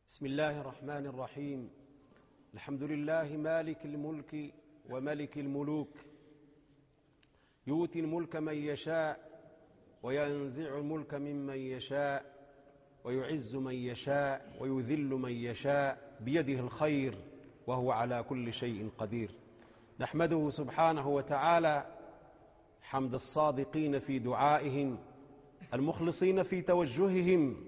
بسم الله الرحمن الرحيم. الحمد لله مالك الملك وملك الملوك، يؤتي الملك من يشاء وينزع الملك ممن يشاء ويعز من يشاء ويذل من يشاء، بيده الخير وهو على كل شيء قدير. نحمده سبحانه وتعالى حمد الصادقين في دعائهم المخلصين في توجههم،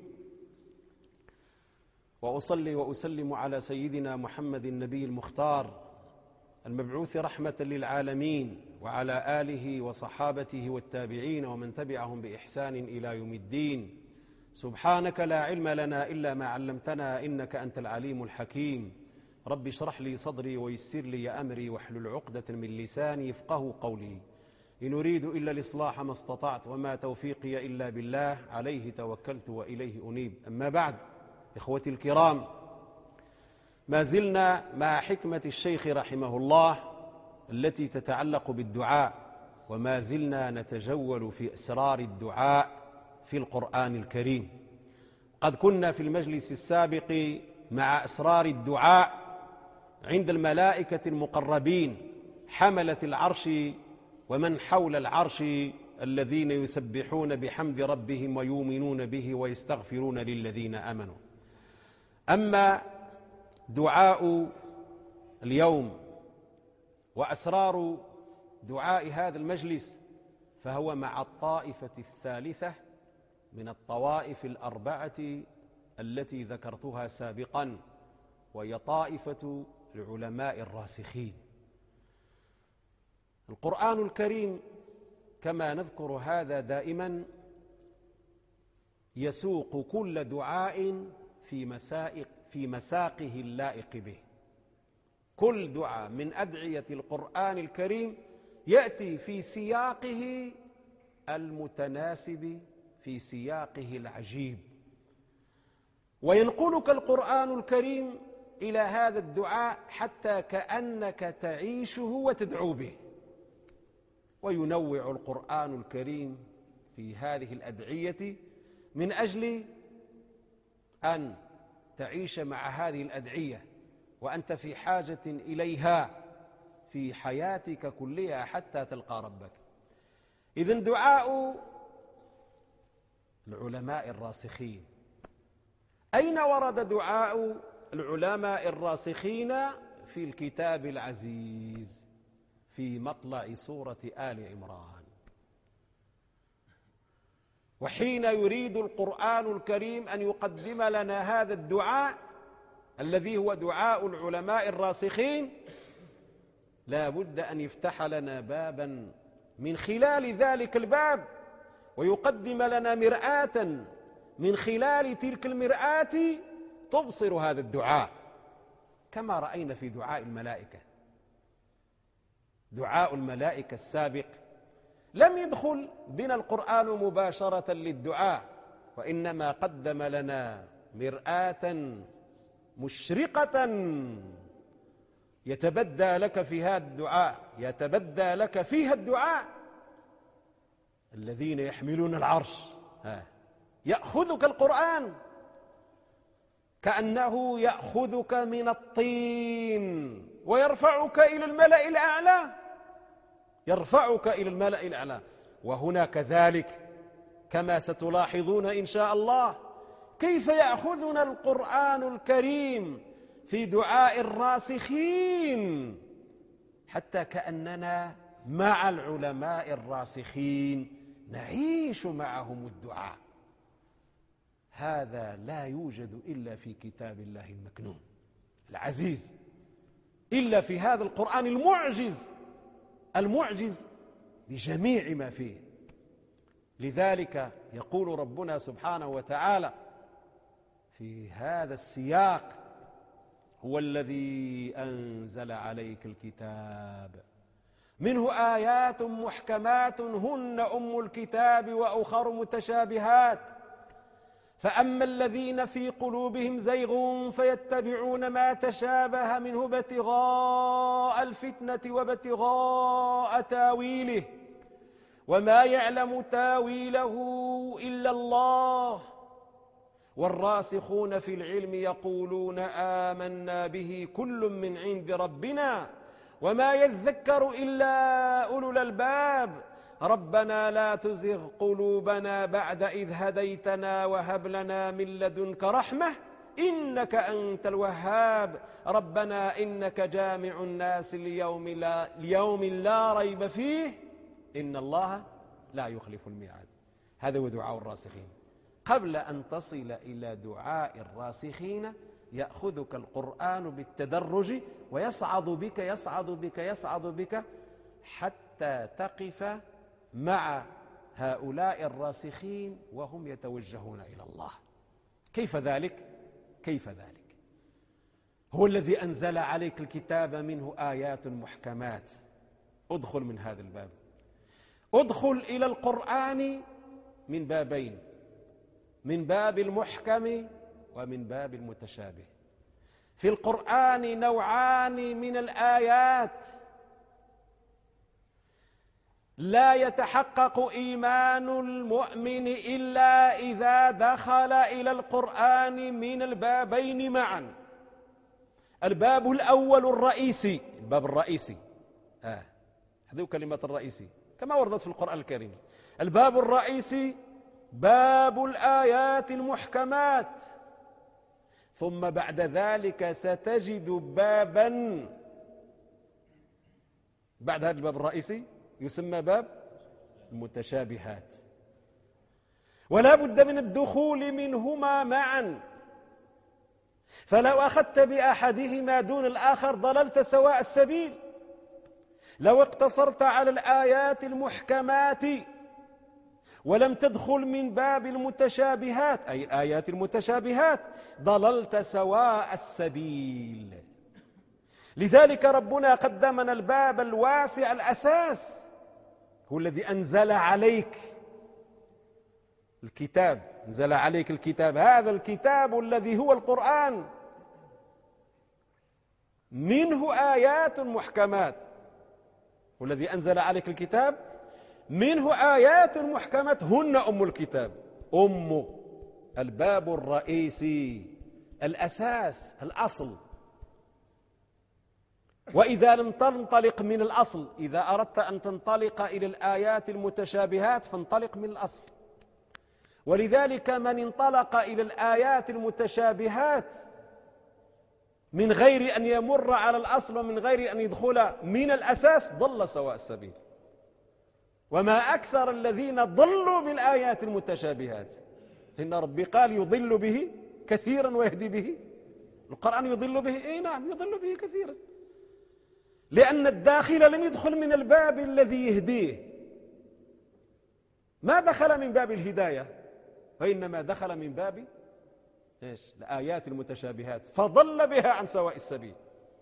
وأصلي وأسلم على سيدنا محمد النبي المختار المبعوث رحمة للعالمين، وعلى آله وصحابته والتابعين ومن تبعهم بإحسان إلى يوم الدين. سبحانك لا علم لنا إلا ما علمتنا إنك أنت العليم الحكيم. رب اشرح لي صدري ويسر لي أمري واحلل عقدة من لساني يفقهوا قولي. إن أريد إلا الإصلاح ما استطعت وما توفيقي إلا بالله، عليه توكلت وإليه أنيب. أما بعد، إخوتي الكرام، ما زلنا مع حكمة الشيخ رحمه الله التي تتعلق بالدعاء، وما زلنا نتجول في أسرار الدعاء في القرآن الكريم. قد كنا في المجلس السابق مع أسرار الدعاء عند الملائكة المقربين حملة العرش ومن حول العرش الذين يسبحون بحمد ربهم ويؤمنون به ويستغفرون للذين آمنوا. أما دعاء اليوم وأسرار دعاء هذا المجلس فهو مع الطائفة الثالثة من الطوائف الأربعة التي ذكرتها سابقا، وهي طائفة العلماء الراسخين. القرآن الكريم كما نذكر هذا دائما يسوق كل دعاء في مساقه اللائق به. كل دعاء من أدعية القرآن الكريم يأتي في سياقه المتناسب، في سياقه العجيب، وينقلك القرآن الكريم إلى هذا الدعاء حتى كأنك تعيشه وتدعو به. وينوع القرآن الكريم في هذه الأدعية من أجل أن تعيش مع هذه الأدعية وأنت في حاجة إليها في حياتك كلها حتى تلقى ربك. إذن دعاء العلماء الراسخين. أين ورد دعاء العلماء الراسخين؟ في الكتاب العزيز في مطلع سورة آل عمران. وحين يريد القرآن الكريم أن يقدم لنا هذا الدعاء الذي هو دعاء العلماء الراسخين، لا بد أن يفتح لنا بابا من خلال ذلك الباب، ويقدم لنا مرآة من خلال تلك المرآة تبصر هذا الدعاء، كما رأينا في دعاء الملائكة. دعاء الملائكة السابق لم يدخل بنا القرآن مباشرة للدعاء، وإنما قدم لنا مرآة مشرقة يتبدى لك في هذا الدعاء، يتبدى لك فيها الدعاء. الذين يحملون العرش، يأخذك القرآن كأنه يأخذك من الطين ويرفعك إلى الملأ الأعلى، يرفعك إلى الملأ الأعلى. وهنا كذلك كما ستلاحظون إن شاء الله كيف يأخذنا القرآن الكريم في دعاء الراسخين حتى كأننا مع العلماء الراسخين نعيش معهم الدعاء. هذا لا يوجد إلا في كتاب الله المكنون العزيز، إلا في هذا القرآن المعجز بجميع ما فيه. لذلك يقول ربنا سبحانه وتعالى في هذا السياق: هو الذي أنزل عليك الكتاب منه آيات محكمات هن أم الكتاب وأخر متشابهات، فأما الذين في قلوبهم زيغ فيتبعون ما تشابه منه ابتغاء الفتنة وابتغاء تاويله وما يعلم تاويله إلا الله والراسخون في العلم يقولون آمنا به كل من عند ربنا وما يذكر إلا أولو الألباب ربنا لا تزغ قلوبنا بعد إذ هديتنا وهب لنا من لدنك رحمة إنك أنت الوهاب ربنا إنك جامع الناس ليوم لا ريب فيه إن الله لا يخلف الميعاد. هذا هو دعاء الراسخين. قبل أن تصل إلى دعاء الراسخين يأخذك القرآن بالتدرج ويصعد بك يصعد بك يصعد بك حتى تقف مع هؤلاء الراسخين وهم يتوجهون إلى الله. كيف ذلك؟ كيف ذلك؟ هو الذي أنزل عليك الكتاب منه آيات محكمات. ادخل من هذا الباب، ادخل إلى القرآن من بابين، من باب المحكم ومن باب المتشابه. في القرآن نوعان من الآيات لا يتحقق إيمان المؤمن إلا إذا دخل إلى القرآن من البابين معا. الباب الأول الرئيسي، الباب الرئيسي هذه كلمة الرئيسي كما وردت في القرآن الكريم. الباب الرئيسي باب الآيات المحكمات، ثم بعد ذلك ستجد بابا بعد هذا الباب الرئيسي يسمى باب المتشابهات، ولا بد من الدخول منهما معا. فلو أخذت بأحدهما دون الآخر ضللت سواء السبيل. لو اقتصرت على الآيات المحكمات ولم تدخل من باب المتشابهات أي الآيات المتشابهات ضللت سواء السبيل. لذلك ربنا قدمنا الباب الواسع الأساس، هو الذي أنزل عليك الكتاب. أنزل عليك الكتاب، هذا الكتاب الذي هو القرآن منه آيات محكمات. والذي أنزل عليك الكتاب منه آيات محكمات هن أم الكتاب. الباب الرئيسي، الأساس، الأصل. وإذا لم تنطلق من الأصل، إذا أردت أن تنطلق إلى الآيات المتشابهات فانطلق من الأصل. ولذلك من انطلق إلى الآيات المتشابهات من غير أن يمر على الأصل ومن غير أن يدخل من الأساس ضل سواء السبيل. وما أكثر الذين ضلوا بالآيات المتشابهات، إن ربي قال يضل به كثيرا ويهدي به. القرآن يضل به، نعم يضل به كثيرا، لأن الداخل لم يدخل من الباب الذي يهديه، ما دخل من باب الهداية، وإنما دخل من باب الآيات المتشابهات فضل بها عن سواء السبيل.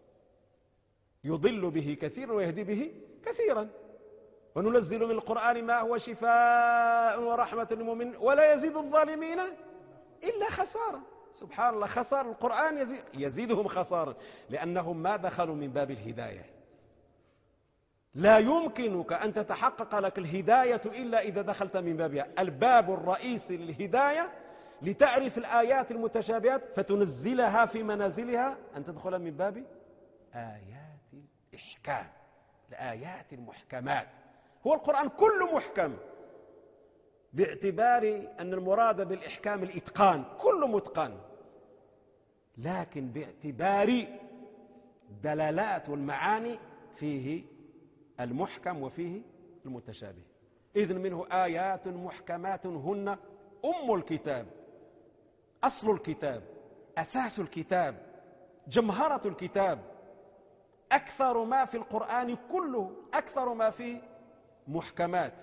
يضل به كثيرا ويهدي به كثيرا. وننزل من القرآن ما هو شفاء ورحمة للمؤمنين ولا يزيد الظالمين إلا خسارة. سبحان الله، خسارة. القرآن يزيدهم خسارة لأنهم ما دخلوا من باب الهداية. لا يمكنك أن تتحقق لك الهداية إلا إذا دخلت من بابها. الباب الرئيسي للهداية لتعرف الآيات المتشابهات فتنزلها في منازلها أن تدخل من باب آيات الإحكام، الآيات المحكمات. هو القرآن كله محكم، باعتبار أن المراد بالإحكام الإتقان، كله متقن، لكن باعتبار الدلالات والمعاني فيه المحكم وفيه المتشابه. إذن منه آيات محكمات هن أم الكتاب، أصل الكتاب، أساس الكتاب، جمهرة الكتاب. أكثر ما في القرآن كله، أكثر ما فيه محكمات.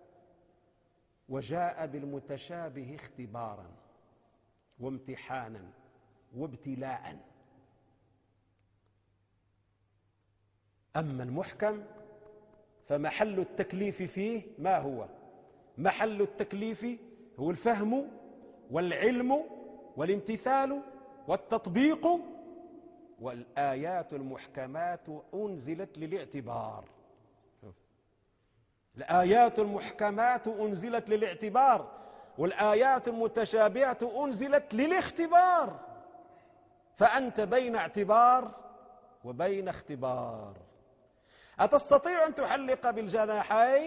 وجاء بالمتشابه اختبارا وامتحانا وابتلاء. أما المحكم فمحل التكليف فيه ما هو؟ محل التكليف هو الفهم والعلم والامتثال والتطبيق. والآيات المحكمات أنزلت للاعتبار. الآيات المحكمات أنزلت للاعتبار. والآيات المتشابهة أنزلت للاختبار، فأنت بين اعتبار وبين اختبار. أتستطيع أن تحلق بالجناحين؟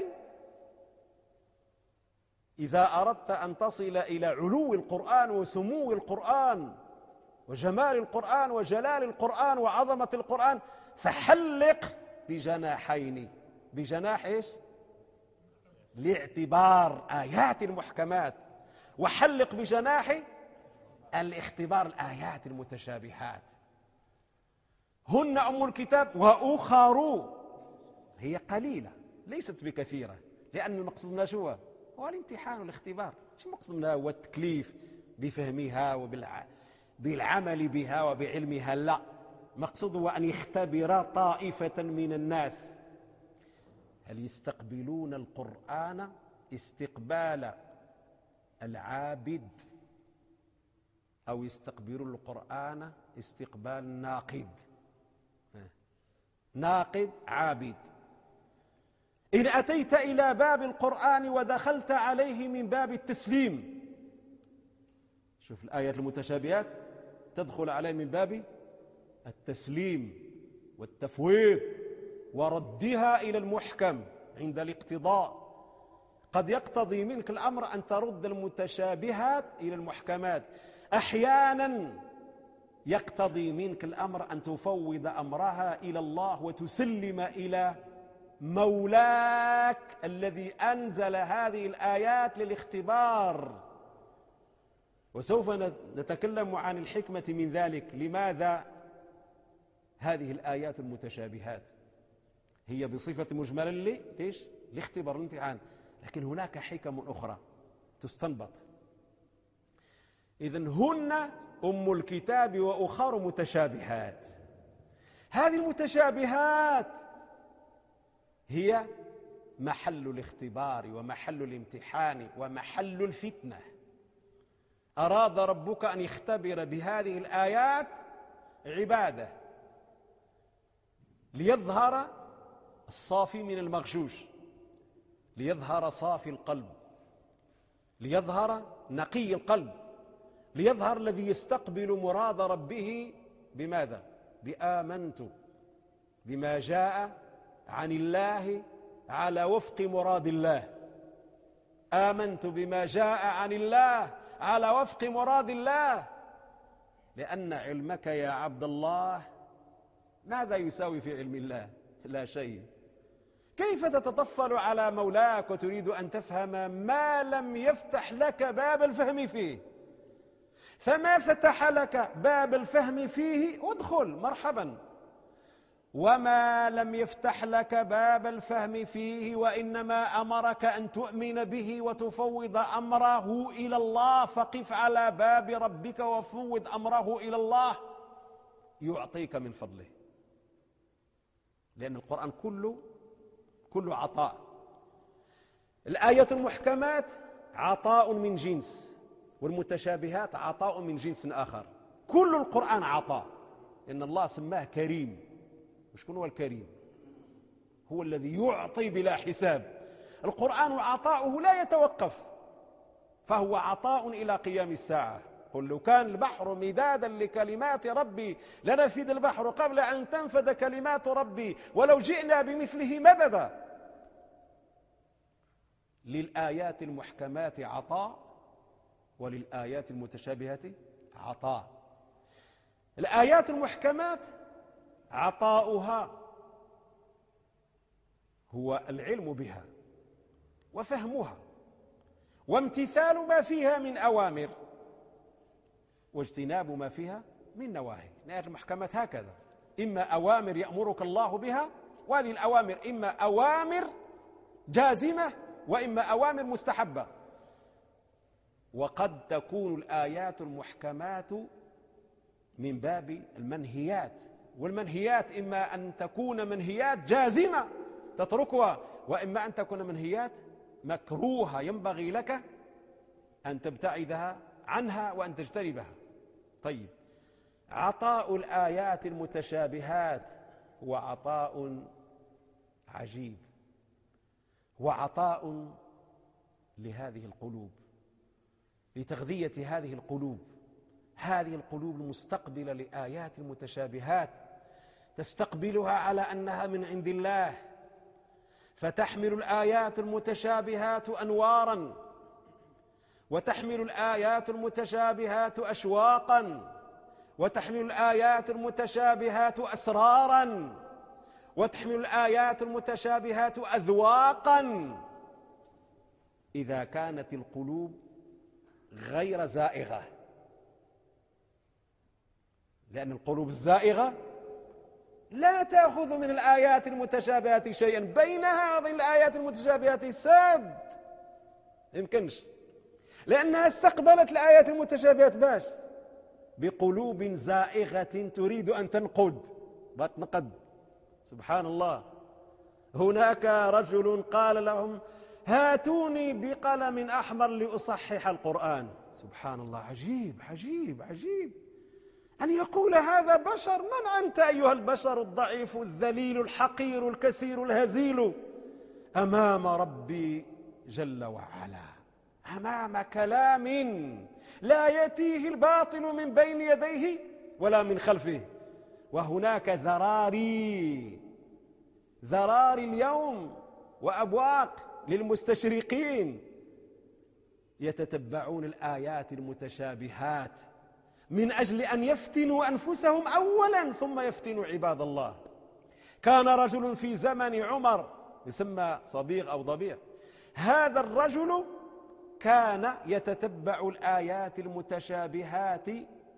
إذا أردت أن تصل إلى علو القرآن وسمو القرآن وجمال القرآن وجلال القرآن وعظمة القرآن فحلق بجناحين. بجناح إيش؟ لاعتبار آيات المحكمات، وحلق بجناح الاختبار الآيات المتشابهات. هن أم الكتاب وأخر، هي قليلة ليست بكثيرة، لأن المقصود منها شو هو الامتحان والاختبار. مش المقصود منها هو التكليف بفهمها وبالعمل بها وبعلمها، لا، مقصود هو أن يختبر طائفة من الناس هل يستقبلون القرآن استقبال العابد أو يستقبلون القرآن استقبال ناقد. ناقد عابد. إن أتيت إلى باب القرآن ودخلت عليه من باب التسليم، شوف الآيات المتشابهات تدخل عليه من باب التسليم والتفويض وردها إلى المحكم عند الاقتضاء. قد يقتضي منك الأمر أن ترد المتشابهات إلى المحكمات، أحيانا يقتضي منك الأمر أن تفوض أمرها إلى الله وتسلم إلى مولاك الذي أنزل هذه الآيات للاختبار. وسوف نتكلم عن الحكمة من ذلك. لماذا هذه الآيات المتشابهات هي بصفة مجملة ليش؟ لاختبار الامتحان، لكن هناك حكم أخرى تستنبط. إذن هن أم الكتاب وأخر متشابهات. هذه المتشابهات هي محل الاختبار ومحل الامتحان ومحل الفتنة. أراد ربك أن يختبر بهذه الآيات عباده ليظهر الصافي من المغشوش، ليظهر صافي القلب، ليظهر نقي القلب، ليظهر الذي يستقبل مراد ربه بماذا؟ بآمنت بما جاء عن الله على وفق مراد الله. آمنت بما جاء عن الله على وفق مراد الله، لأن علمك يا عبد الله ماذا يساوي في علم الله؟ لا شيء. كيف تتطفل على مولاك وتريد أن تفهم ما لم يفتح لك باب الفهم فيه؟ فما فتح لك باب الفهم فيه ادخل مرحبا، وما لم يفتح لك باب الفهم فيه وإنما أمرك أن تؤمن به وتفوض أمره إلى الله، فقف على باب ربك وفوض أمره إلى الله يعطيك من فضله. لأن القرآن كله عطاء. الآيات المحكمات عطاء من جنس، والمتشابهات عطاء من جنس آخر. كل القرآن عطاء، إن الله سماه كريم. وشكون هو الكريم؟ هو الذي يعطي بلا حساب. القرآن عطاؤه لا يتوقف، فهو عطاء إلى قيام الساعة. قل لو كان البحر مدادا لكلمات ربي لنفد البحر قبل أن تنفد كلمات ربي ولو جئنا بمثله مددا. للآيات المحكمات عطاء وللآيات المتشابهات عطاء. الآيات المحكمات عطاؤها هو العلم بها وفهمها وامتثال ما فيها من أوامر واجتناب ما فيها من نواهي. الآيات المحكمات هكذا، إما أوامر يأمرك الله بها، وهذه الأوامر إما أوامر جازمة وإما أوامر مستحبة. وقد تكون الآيات المحكمات من باب المنهيات، والمنهيات إما أن تكون منهيات جازمة تتركها، وإما أن تكون منهيات مكروهة ينبغي لك أن تبتعدها عنها وأن تجتنبها. طيب، عطاء الآيات المتشابهات هو عطاء عجيب، وعطاء لهذه القلوب، لتغذية هذه القلوب المستقبلة لآيات المتشابهات، تستقبلها على أنها من عند الله، فتحمل الآيات المتشابهات أنوارا، وتحمل الآيات المتشابهات أشواقا، وتحمل الآيات المتشابهات أسرارا، وتحمل الآيات المتشابهات أذواقا، إذا كانت القلوب غير زائغة. لأن القلوب الزائغة لا تأخذ من الآيات المتشابهات شيئا، بينها وبين الآيات المتشابهات سد، يمكنش، لأنها استقبلت الآيات المتشابهات باش بقلوب زائغة تريد أن تنقد. سبحان الله. هناك رجل قال لهم هاتوني بقلم أحمر لأصحح القرآن. سبحان الله، عجيب عجيب عجيب أن يقول هذا بشر. من أنت أيها البشر الضعيف الذليل الحقير الكسير الهزيل أمام ربي جل وعلا، أمام كلام لا يأتيه الباطل من بين يديه ولا من خلفه. وهناك ذراري اليوم وأبواق للمستشرقين يتتبعون الآيات المتشابهات من أجل أن يفتنوا أنفسهم أولا ثم يفتنوا عباد الله. كان رجل في زمن عمر يسمى صبيغ أو ضبيع، هذا الرجل كان يتتبع الآيات المتشابهات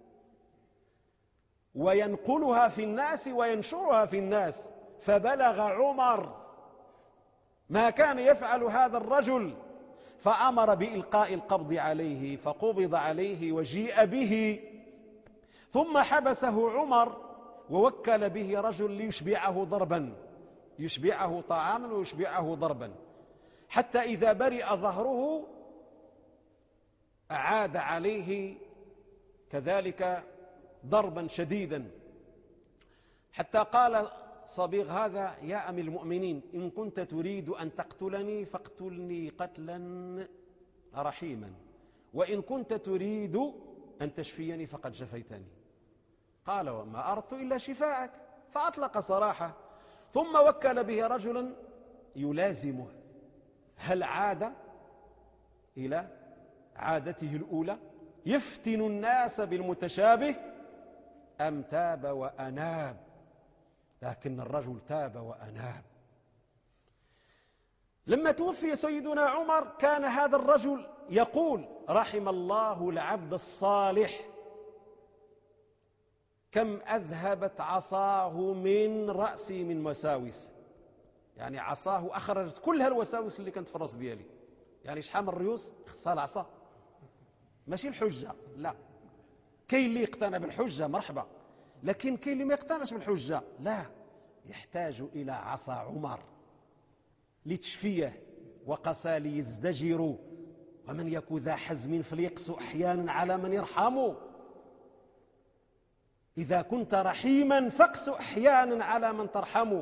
وينقلها في الناس وينشرها في الناس، فبلغ عمر ما كان يفعل هذا الرجل، فأمر بإلقاء القبض عليه، فقبض عليه وجيء به، ثم حبسه عمر ووكل به رجل ليشبعه ضربا، يشبعه طعاما ويشبعه ضربا، حتى إذا برئ ظهره أعاد عليه كذلك ضربا شديدا، حتى قال صبيغ هذا يا أمير المؤمنين إن كنت تريد أن تقتلني فاقتلني قتلا رحيما، وإن كنت تريد أن تشفيني فقد شفيتني. قال وما أردت إلا شفاءك، فأطلق سراحه، ثم وكل به رجلا يلازمه. هل عاد إلى عادته الأولى يفتن الناس بالمتشابه أم تاب وأناب؟ لكن الرجل تاب وأناب. لما توفي سيدنا عمر كان هذا الرجل يقول رحم الله العبد الصالح كم أذهبت عصاه من رأسي من وساوس، يعني عصاه أخرجت كل هالوساوس اللي كانت في الرأس ديالي. يعني شحال من ريوس خصها العصا، ماشي الحجة، لا. كاين اللي يقتنع بالحجة مرحبا، لكن كاين اللي ما يقتنعش بالحجة، لا، يحتاج إلى عصا عمر لتشفيه. وقسى ليزدجر ومن يك ذا حزم فليقسو أحيانا على من يرحمه. إذا كنت رحيما فاقسو أحيانا على من ترحمه.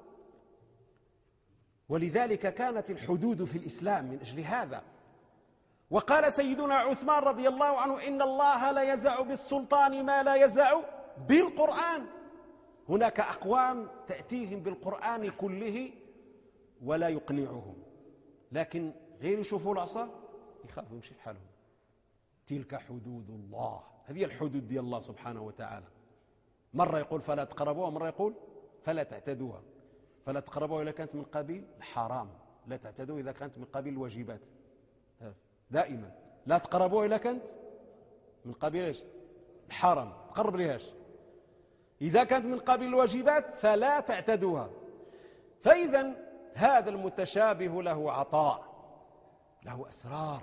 ولذلك كانت الحدود في الإسلام من أجل هذا. وقال سيدنا عثمان رضي الله عنه إن الله لا يزع بالسلطان ما لا يزع بالقرآن. هناك أقوام تأتيهم بالقرآن كله ولا يقنعهم، لكن غير يشوفوا العصا يخافوا يمشي في حالهم. تلك حدود الله، هذه الحدود ديال الله سبحانه وتعالى. مرة يقول فلا تقربوها، مرة يقول فلا تعتدوها. فلا تقربوها إذا كانت من قبيل الحرام، لا تعتدوا إذا كانت من قبيل الواجبات. دائما لا تقربوها إذا كانت من قبيل الحرام، تقرب ليهاش. إذا كانت من قبيل الواجبات فلا تعتدوها. فإذا هذا المتشابه له عطاء، له أسرار،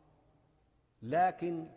لكن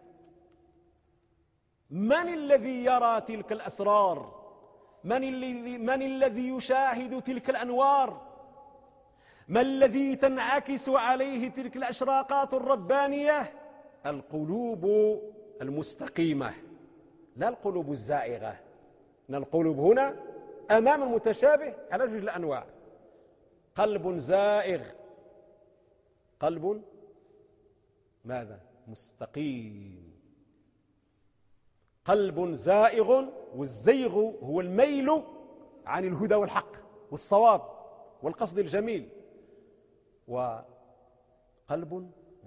من الذي يرى تلك الأسرار؟ من الذي يشاهد تلك الأنوار؟ ما الذي تنعكس عليه تلك الأشراقات الربانية؟ القلوب المستقيمة، لا القلوب الزائغة. إن القلوب هنا أمام المتشابه على وجه الأنواع. قلب زائغ، قلب ماذا؟ مستقيم. قلب زائغ، والزيغ هو الميل عن الهدى والحق والصواب والقصد الجميل، وقلب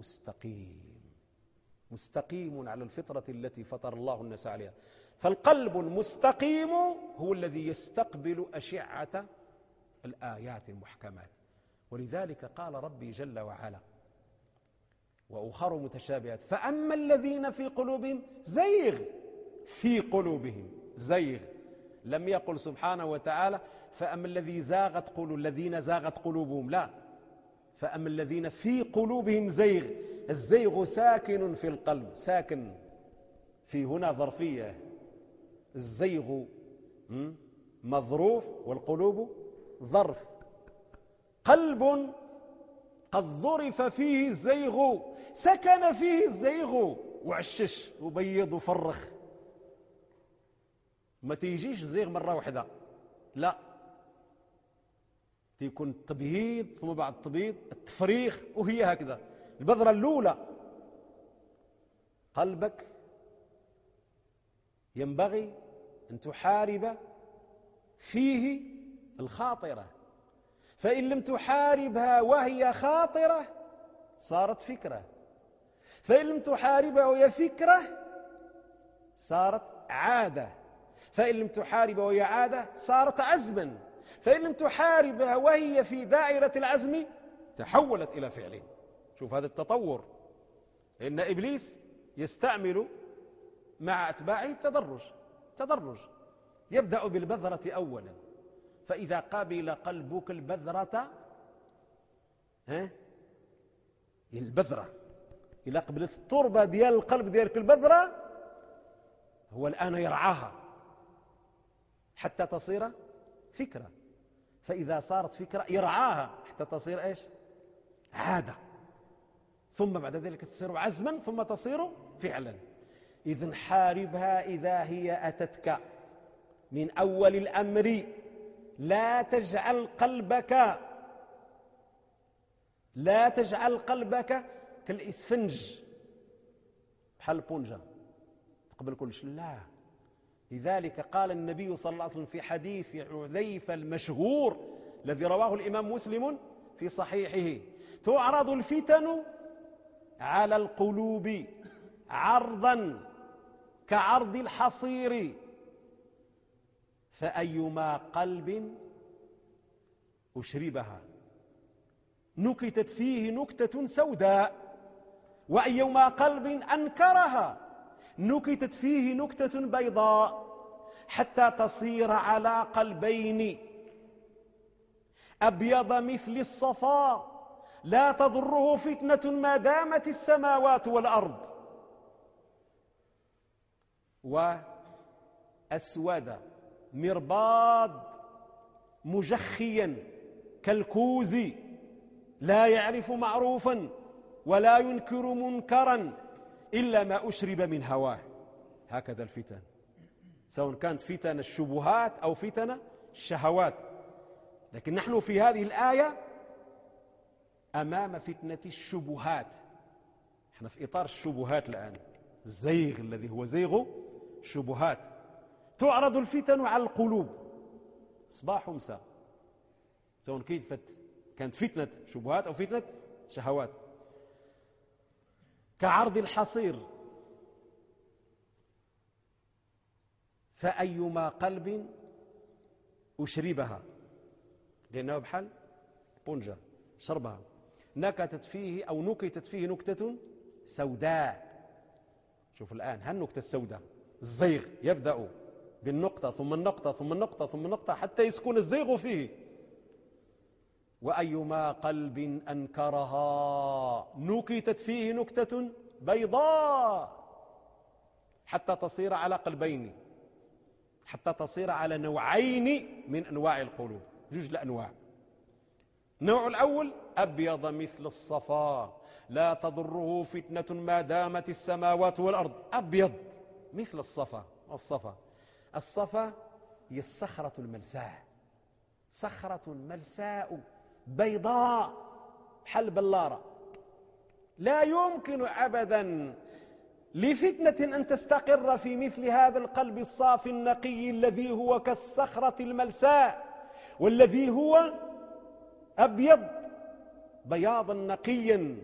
مستقيم على الفطرة التي فطر الله الناس عليها. فالقلب المستقيم هو الذي يستقبل أشعة الآيات المحكمات. ولذلك قال ربي جل وعلا: وأخر متشابهات فأما الذين في قلوبهم زيغ، في قلوبهم زيغ، لم يقل سبحانه وتعالى فأما الذين زاغت قلوبهم، لا، فأما الذين في قلوبهم زيغ. الزيغ ساكن في القلب، ساكن في هنا ظرفية، الزيغ مظروف والقلوب ظرف. قلب قد ظرف فيه الزيغ، سكن فيه الزيغ، وعشش وبيض وفرخ. ما تيجيش الزيغ مرة واحدة، لا، تيكون التبييض ثم بعد التبييض التفريخ، وهي هكذا البذرة الأولى. قلبك ينبغي أن تحارب فيه الخاطرة، فإن لم تحاربها وهي خاطرة صارت فكرة، فإن لم تحاربها وهي فكرة صارت عادة، فإن لم تحاربها وهي عادة صارت عزما، فإن لم تحاربها وهي في دائرة العزم تحولت إلى فعل. شوف هذا التطور، إن إبليس يستعمل مع أتباعه التدرج. يبدأ بالبذرة أولا، فإذا قبل قلبك البذرة، البذرة إذا قبلت التربة ديال القلب ديالك البذرة، هو الآن يرعاها حتى تصير فكرة، فإذا صارت فكرة يرعاها حتى تصير إيش؟ عادة، ثم بعد ذلك تصير عزما، ثم تصير فعلا. إذن حاربها إذا هي أتتك من أول الأمر، لا تجعل قلبك كالإسفنج، بحال البونجة تقبل كل شيء، لا. لذلك قال النبي صلى الله عليه وسلم في حديث حذيفة المشهور الذي رواه الإمام مسلم في صحيحه: تعرض الفتن على القلوب عرضا كعرض الحصير، فأيما قلب أشربها نكتت فيه نكتة سوداء، وأيما قلب أنكرها نكتت فيه نكتة بيضاء، حتى تصير على قلبين أبيض مثل الصفا، لا تضره فتنة ما دامت السماوات والأرض، وأسود مرباض مجخيا كالكوز، لا يعرف معروفا ولا ينكر منكرا إلا ما أشرب من هواه. هكذا الفتن، سواء كانت فتن الشبهات أو فتن الشهوات. لكن نحن في هذه الآية أمام فتنة الشبهات، نحن في إطار الشبهات الآن، الزيغ الذي هو زيغ الشبهات. تعرض الفتن على القلوب صباح ومساء، سواء كانت فتنة شبهات أو فتنة شهوات، كعرض الحصير، فأيما قلب أشربها، لأنه بحال بونجا شربها، نكتت فيه أو نكتت فيه نكتة سوداء. شوف الآن هالنكتة السوداء، الزيغ يبدأ بالنقطة ثم النقطة ثم النقطة ثم النقطة حتى يسكن الزيغ فيه. وأيما قلب أنكرها نكتت فيه نكتة بيضاء، حتى تصير على قلبين، حتى تصير على نوعين من أنواع القلوب، جوج الأنواع. النوع الأول أبيض مثل الصفا، لا تضره فتنة ما دامت السماوات والأرض، أبيض مثل الصفا. الصفا هي الصخرة الملساء، صخرة ملساء بيضاء بحال بلارة، لا يمكن أبدا لفتنة أن تستقر في مثل هذا القلب الصافي النقي الذي هو كالصخرة الملساء، والذي هو أبيض بياضا نقيا.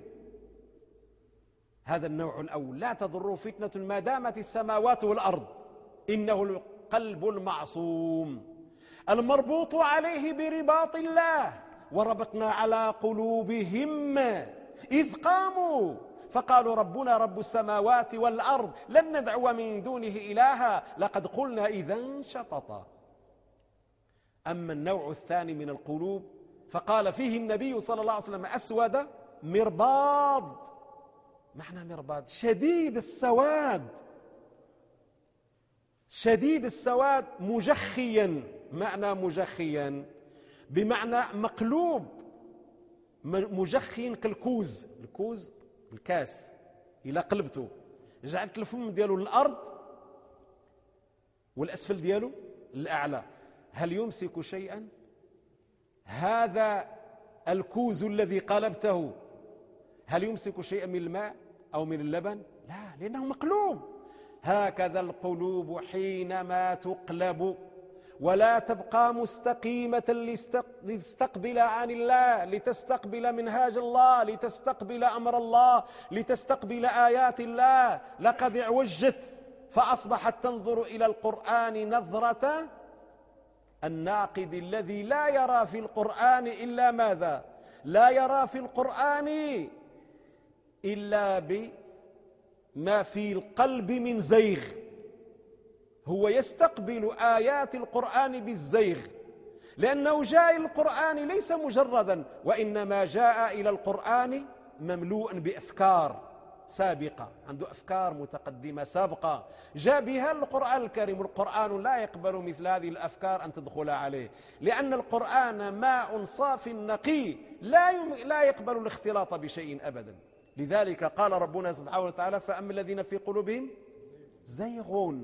هذا النوع الأول لا تضر فتنة ما دامت السماوات والأرض، إنه القلب المعصوم المربوط عليه برباط الله. وربطنا على قلوبهم إذ قاموا فقالوا ربنا رب السماوات والأرض لن ندعو من دونه إلها لقد قلنا إذا شططا. أما النوع الثاني من القلوب فقال فيه النبي صلى الله عليه وسلم أسود مرباض. معنى مرباض شديد السواد، شديد السواد مجخيا. معنى مجخيا بمعنى مقلوب، مجخي كالكوز. الكوز الكاس إلا قلبته جعلت الفم ديالو للأرض والأسفل ديالو للأعلى، هل يمسك شيئا؟ هذا الكوز الذي قلبته هل يمسك شيئا من الماء أو من اللبن؟ لا، لأنه مقلوب. هكذا القلوب حينما تقلب ولا تبقى مستقيمة لتستقبل عن الله، لتستقبل منهاج الله، لتستقبل أمر الله، لتستقبل آيات الله، لقد اعوجت فأصبحت تنظر إلى القرآن نظرة الناقد الذي لا يرى في القرآن إلا ماذا؟ لا يرى في القرآن إلا بما في القلب من زيغ. هو يستقبل آيات القرآن بالزيغ، لأنه جاء إلى القرآن ليس مجردا، وإنما جاء إلى القرآن مملوءا بأفكار سابقة، عنده أفكار متقدمة سابقة جاء بها القرآن الكريم. القرآن لا يقبل مثل هذه الأفكار أن تدخل عليه، لأن القرآن ماء صاف نقي لا يقبل الاختلاط بشيء أبدا. لذلك قال ربنا سبحانه وتعالى فأما الذين في قلوبهم زيغ.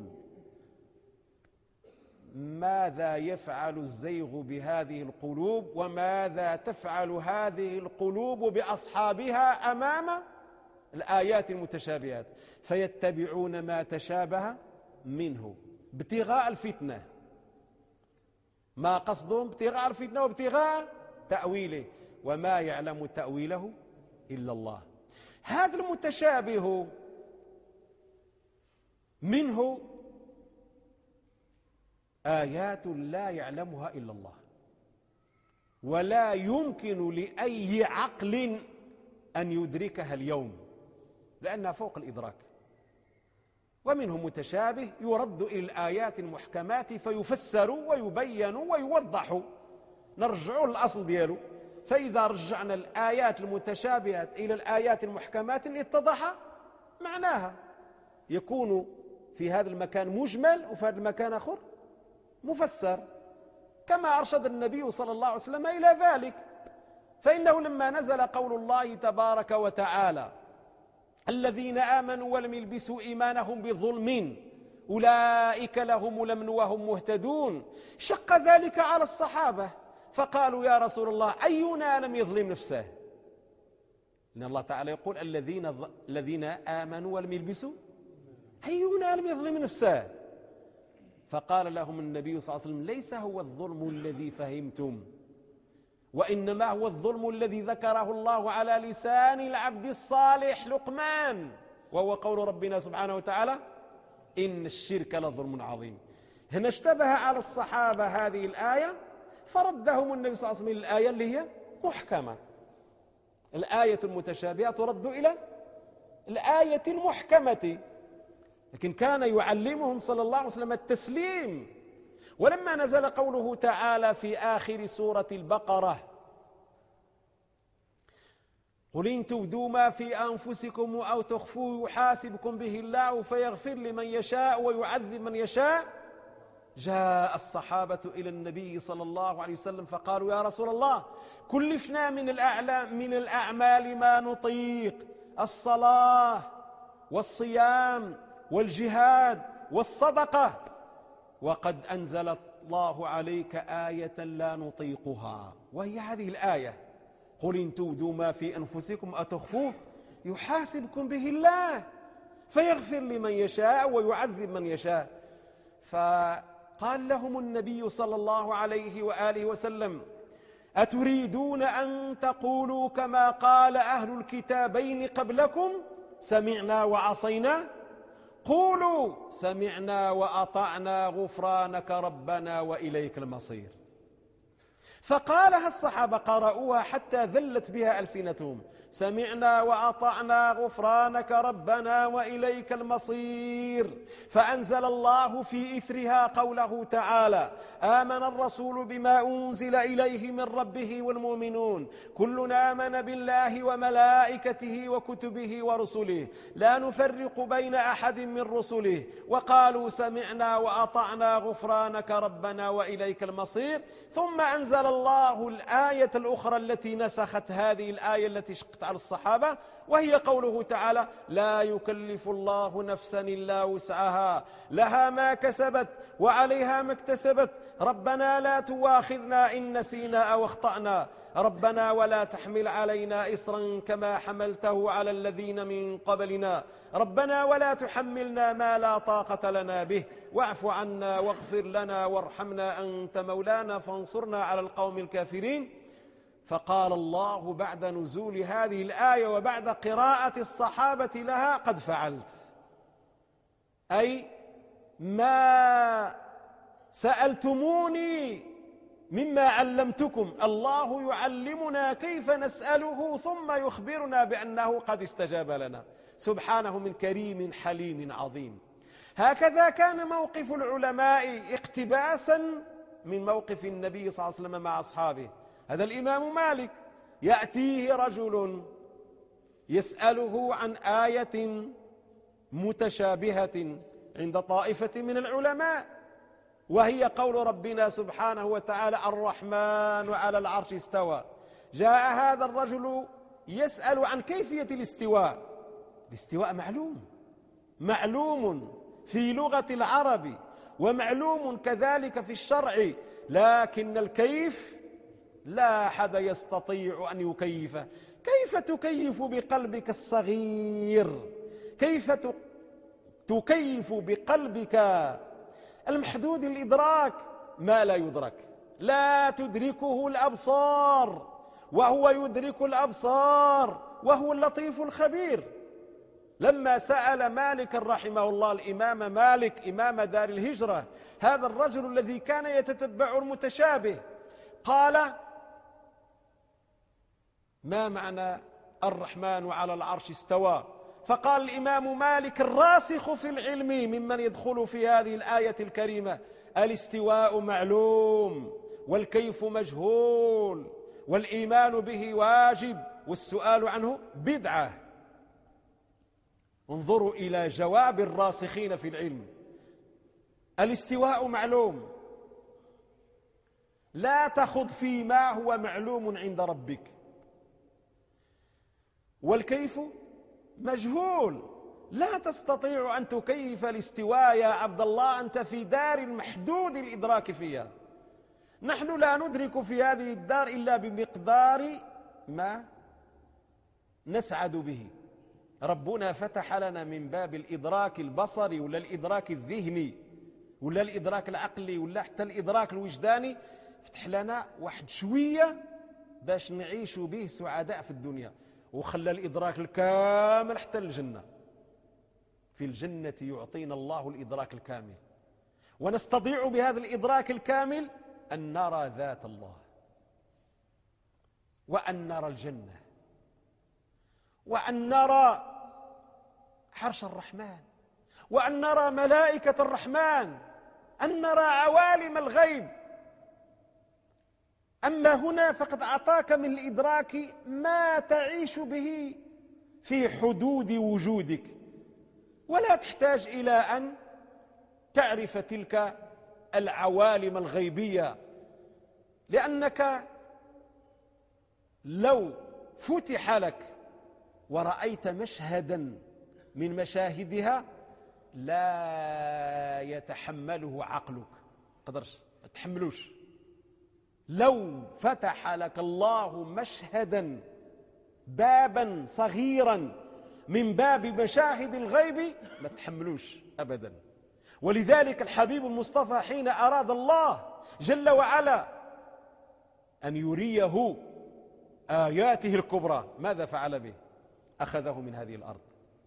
ماذا يفعل الزيغ بهذه القلوب؟ وماذا تفعل هذه القلوب بأصحابها أمام الآيات المتشابهات؟ فيتبعون ما تشابه منه ابتغاء الفتنة. ما قصدهم؟ ابتغاء الفتنة وابتغاء تأويله، وما يعلم تأويله إلا الله. هذا المتشابه منه آيات لا يعلمها إلا الله، ولا يمكن لأي عقل أن يدركها اليوم لأنها فوق الإدراك. ومنه متشابه يرد إلى الآيات المحكمات فيفسر ويبين ويوضح، نرجع للأصل دياله. فإذا رجعنا الآيات المتشابهات إلى الآيات المحكمات اتضح معناها، يكون في هذا المكان مجمل وفي هذا المكان آخر مفسر، كما أرشد النبي صلى الله عليه وسلم إلى ذلك. فإنه لما نزل قول الله تبارك وتعالى الذين آمنوا ولم يلبسوا إيمانهم بظلم أولئك لهم الأمن وهم مهتدون، شق ذلك على الصحابة فقالوا يا رسول الله أينا لم يظلم نفسه؟ إن الله تعالى يقول الذين آمنوا ولم يلبسوا، أينا لم يظلم نفسه؟ فقال لهم النبي صلى الله عليه وسلم ليس هو الظلم الذي فهمتم، وإنما هو الظلم الذي ذكره الله على لسان العبد الصالح لقمان، وهو قول ربنا سبحانه وتعالى إن الشرك لظلم عظيم. هنا اشتبه على الصحابة هذه الآية فردهم النبي صلى الله عليه وسلم الآية اللي هي محكمة. الآية المتشابهة ترد إلى الآية المحكمة، لكن كان يعلمهم صلى الله عليه وسلم التسليم. ولما نزل قوله تعالى في آخر سورة البقرة قل إن تبدوا ما في أنفسكم أو تخفوه يحاسبكم به الله فيغفر لمن يشاء ويعذب من يشاء، جاء الصحابة إلى النبي صلى الله عليه وسلم فقالوا يا رسول الله كلفنا من الأعمال ما نطيق، الصلاة والصيام والجهاد والصدقة، وقد أنزل الله عليك آية لا نطيقها، وهي هذه الآية قل إن تبدوا ما في أنفسكم أو تخفوه يحاسبكم به الله فيغفر لمن يشاء ويعذب من يشاء. فقال لهم النبي صلى الله عليه وآله وسلم: أتريدون أن تقولوا كما قال أهل الكتابين قبلكم سمعنا وعصينا؟ قولوا سمعنا وأطعنا غفرانك ربنا وإليك المصير. فقالها الصحابة، قرأوها حتى ذلت بها ألسنتهم: سمعنا وأطعنا غفرانك ربنا وإليك المصير. فأنزل الله في إثرها قوله تعالى: آمن الرسول بما أنزل إليه من ربه والمؤمنون كل آمن بالله وملائكته وكتبه ورسله لا نفرق بين أحد من رسله وقالوا سمعنا وأطعنا غفرانك ربنا وإليك المصير. ثم أنزل الله الآية الأخرى التي نسخت هذه الآية التي شقت على الصحابة، وهي قوله تعالى: لا يكلف الله نفسا إلا وسعها لها ما كسبت وعليها ما اكتسبت ربنا لا تواخذنا إن نسينا أو اخطأنا ربنا ولا تحمل علينا إصرا كما حملته على الذين من قبلنا ربنا ولا تحملنا ما لا طاقة لنا به واعف عنا واغفر لنا وارحمنا أنت مولانا فانصرنا على القوم الكافرين. فقال الله بعد نزول هذه الآية وبعد قراءة الصحابة لها: قد فعلت، أي ما سألتموني مما علمتكم، الله يعلمنا كيف نسأله ثم يخبرنا بأنه قد استجاب لنا، سبحانه من كريم حليم عظيم. هكذا كان موقف العلماء اقتباسا من موقف النبي صلى الله عليه وسلم مع أصحابه. هذا الإمام مالك يأتيه رجل يسأله عن آية متشابهة عند طائفة من العلماء، وهي قول ربنا سبحانه وتعالى: الرحمن على العرش استوى. جاء هذا الرجل يسأل عن كيفية الاستواء. الاستواء معلوم في لغة العرب ومعلوم كذلك في الشرع، لكن الكيف لا أحد يستطيع أن يكيفه. كيف تكيف بقلبك الصغير؟ كيف تكيف بقلبك المحدود الإدراك ما لا يدرك؟ لا تدركه الأبصار وهو يدرك الأبصار وهو اللطيف الخبير. لما سأل مالك رحمه الله الإمام مالك إمام دار الهجرة هذا الرجل الذي كان يتتبع المتشابه، قال: ما معنى الرحمن على العرش استوى؟ فقال الإمام مالك الراسخ في العلم ممن يدخل في هذه الآية الكريمة: الاستواء معلوم والكيف مجهول والإيمان به واجب والسؤال عنه بدعة. انظروا إلى جواب الراسخين في العلم: الاستواء معلوم، لا تخض فيما هو معلوم عند ربك. والكيف مجهول، لا تستطيع أن تكيف الاستواء يا عبد الله، أنت في دار محدود الإدراك فيها. نحن لا ندرك في هذه الدار إلا بمقدار ما نسعد به. ربنا فتح لنا من باب الإدراك البصري ولا الإدراك الذهني ولا الإدراك العقلي ولا حتى الإدراك الوجداني، فتح لنا واحد شوية باش نعيش به سعداء في الدنيا، وخلى الإدراك الكامل حتى الجنة. في الجنة يعطينا الله الإدراك الكامل، ونستطيع بهذا الإدراك الكامل أن نرى ذات الله، وأن نرى الجنة، وأن نرى عرش الرحمن، وأن نرى ملائكة الرحمن، أن نرى عوالم الغيب. أما هنا فقد أعطاك من الإدراك ما تعيش به في حدود وجودك، ولا تحتاج إلى أن تعرف تلك العوالم الغيبية، لأنك لو فتح لك ورأيت مشهدا من مشاهدها لا يتحمله عقلك، قدرش ما تحملوش. لو فتح لك الله مشهدا بابا صغيرا من باب مشاهد الغيب ما تحملوش أبدا. ولذلك الحبيب المصطفى حين أراد الله جل وعلا أن يريه آياته الكبرى ماذا فعل به؟ أخذه من هذه الأرض،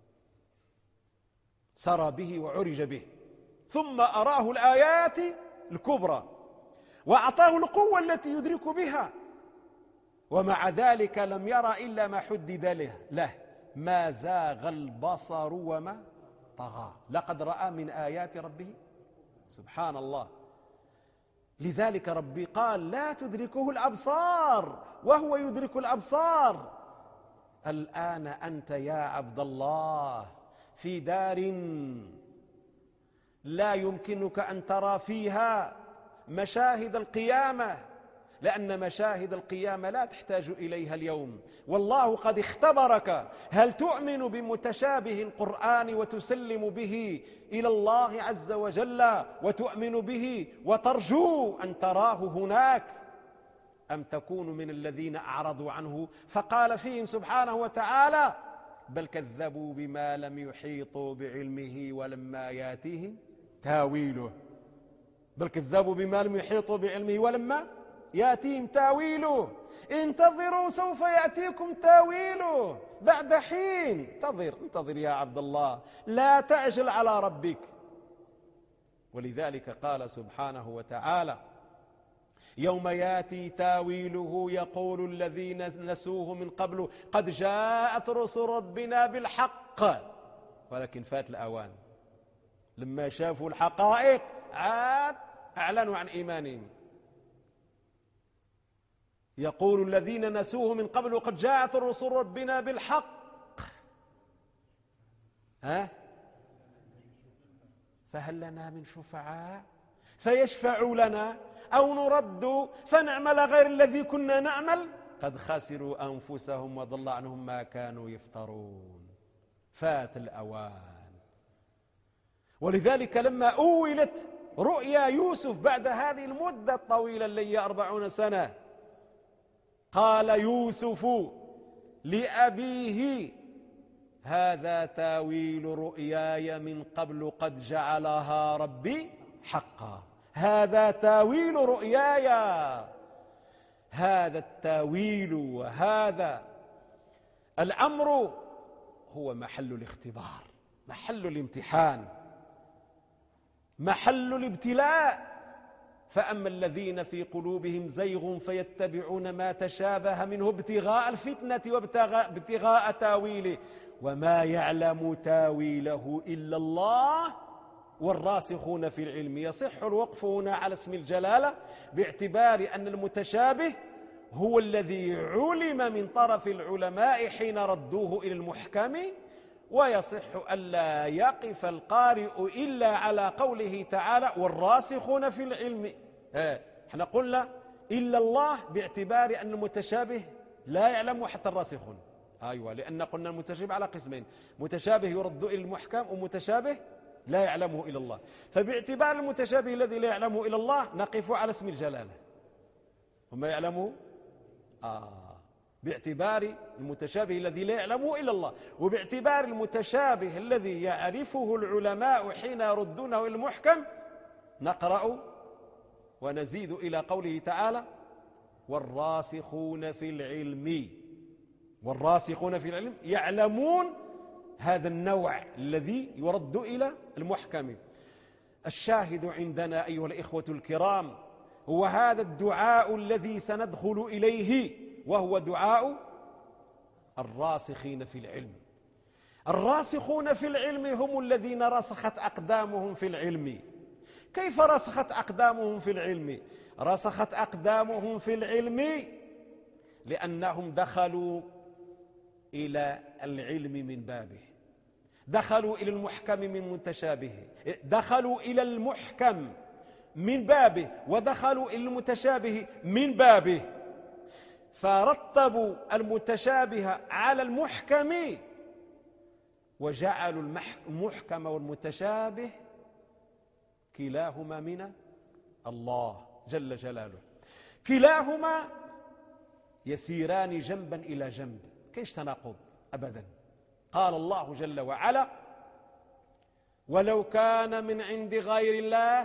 سرى به وعرج به، ثم أراه الآيات الكبرى وأعطاه القوة التي يدرك بها، ومع ذلك لم يرى إلا ما حدد له. ما زاغ البصر وما طغى، لقد رأى من آيات ربه سبحان الله. لذلك ربي قال لا تدركه الأبصار وهو يدرك الأبصار. الآن أنت يا عبد الله في دار لا يمكنك أن ترى فيها مشاهد القيامة، لأن مشاهد القيامة لا تحتاج إليها اليوم. والله قد اختبرك، هل تؤمن بمتشابه القرآن وتسلم به إلى الله عز وجل وتؤمن به وترجو أن تراه هناك، أم تكون من الذين أعرضوا عنه فقال فيهم سبحانه وتعالى بل كذبوا بما لم يحيطوا بعلمه ولما ياتيهم تاويله. بل كذبوا بما لم يحيطوا بعلمه ولما ياتيهم تاويله. انتظروا سوف يأتيكم تاويله بعد حين. انتظر يا عبد الله، لا تعجل على ربك. ولذلك قال سبحانه وتعالى يوم ياتي تاويله يقول الذين نسوه من قبل قد جاءت رسل ربنا بالحق، ولكن فات الأوان. لما شافوا الحقائق عاد أعلنوا عن إيمانهم. يقول الذين نسوه من قبل قد جاءت رسل ربنا بالحق فهل لنا من شفعاء فيشفعوا لنا أو نرد فنعمل غير الذي كنا نعمل قد خسروا أنفسهم وضل عنهم ما كانوا يفترون. فات الأوان. ولذلك لما أولت رؤيا يوسف بعد هذه المدة الطويلة اللي هي 40 سنة قال يوسف لأبيه هذا تاويل رؤياي من قبل قد جعلها ربي حقا. هذا تاويل رؤياي. هذا التاويل وهذا الأمر هو محل الاختبار، محل الامتحان، محل الابتلاء. فأما الذين في قلوبهم زيغ فيتبعون ما تشابه منه ابتغاء الفتنة وابتغاء تاويله وما يعلم تاويله إلا الله والراسخون في العلم. يصح الوقف هنا على اسم الجلالة باعتبار أن المتشابه هو الذي علم من طرف العلماء حين ردوه إلى المحكم، ويصح ألا يقف القارئ إلا على قوله تعالى والراسخون في العلم. احنا قلنا إلا الله باعتبار أن المتشابه لا يعلم حتى الراسخون. أيوة، لأن قلنا المتشابه على قسمين، متشابه يرد إلى المحكم ومتشابه لا يعلمه إلا الله. فباعتبار المتشابه الذي لا يعلمه إلا الله نقف على اسم الجلالة وما يعلمه باعتبار المتشابه الذي لا يعلمه إلا الله، وباعتبار المتشابه الذي يعرفه العلماء حين يردونه إلى المحكم نقرأ ونزيد إلى قوله تعالى والراسخون في العلم. والراسخون في العلم يعلمون هذا النوع الذي يرد إلى المحكم. الشاهد عندنا أيها الإخوة الكرام هو هذا الدعاء الذي سندخل إليه، وهو دعاء الراسخين في العلم. الراسخون في العلم هم الذين رسخت أقدامهم في العلم. كيف رسخت أقدامهم في العلم؟ رسخت أقدامهم في العلم لأنهم دخلوا إلى العلم من بابه، دخلوا إلى المحكم من متشابهه، دخلوا إلى المحكم من بابه ودخلوا إلى المتشابه من بابه، فرتبوا المتشابه على المحكم وجعلوا المحكم والمتشابه كلاهما من الله جل جلاله. كلاهما يسيران جنبا إلى جنب، كاينش تناقض أبدا. قال الله جل وعلا: ولو كان من عند غير الله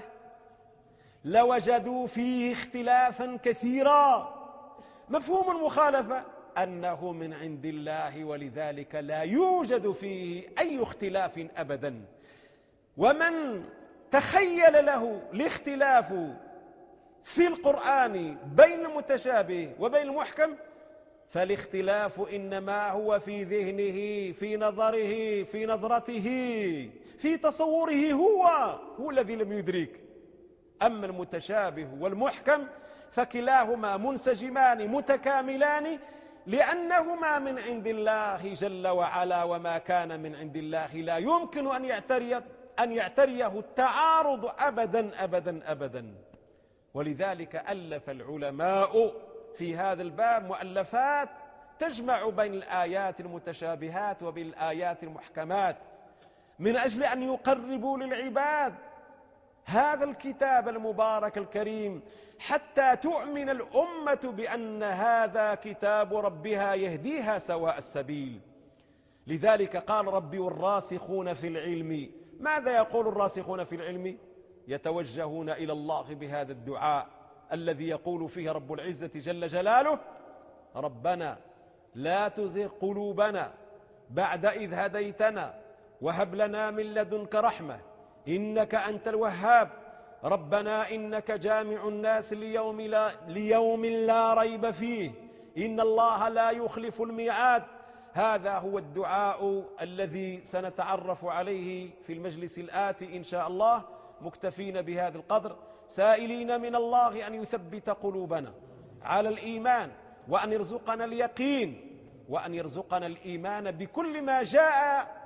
لوجدوا فيه اختلافا كثيرا. مفهوم المخالفة أنه من عند الله، ولذلك لا يوجد فيه أي اختلاف أبدا. ومن تخيل له الاختلاف في القرآن بين المتشابه وبين المحكم، فالاختلاف إنما هو في ذهنه، في نظره، في نظرته، في تصوره، هو الذي لم يدرك. أما المتشابه والمحكم فكلاهما منسجمان متكاملان، لأنهما من عند الله جل وعلا، وما كان من عند الله لا يمكن أن يعتريه التعارض أبدا أبدا أبدا. ولذلك ألف العلماء في هذا الباب مؤلفات تجمع بين الآيات المتشابهات وبين الآيات المحكمات، من أجل أن يقربوا للعباد هذا الكتاب المبارك الكريم، حتى تؤمن الأمة بأن هذا كتاب ربها يهديها سواء السبيل. لذلك قال ربي: والراسخون في العلم. ماذا يقول الراسخون في العلم؟ يتوجهون إلى الله بهذا الدعاء الذي يقول فيه رب العزة جل جلاله: ربنا لا تزغ قلوبنا بعد إذ هديتنا وهب لنا من لدنك رحمة إنك أنت الوهاب ربنا إنك جامع الناس ليوم لا ريب فيه إن الله لا يخلف الميعاد. هذا هو الدعاء الذي سنتعرف عليه في المجلس الآتي إن شاء الله، مكتفين بهذا القدر، سائلين من الله أن يثبت قلوبنا على الإيمان، وأن يرزقنا اليقين، وأن يرزقنا الإيمان بكل ما جاء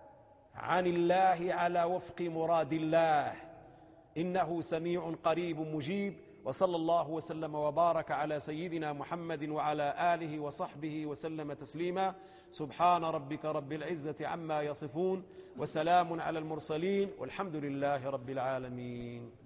عن الله على وفق مراد الله، إنه سميع قريب مجيب. وصلى الله وسلم وبارك على سيدنا محمد وعلى آله وصحبه وسلم تسليما. سبحان ربك رب العزة عما يصفون، وسلام على المرسلين، والحمد لله رب العالمين.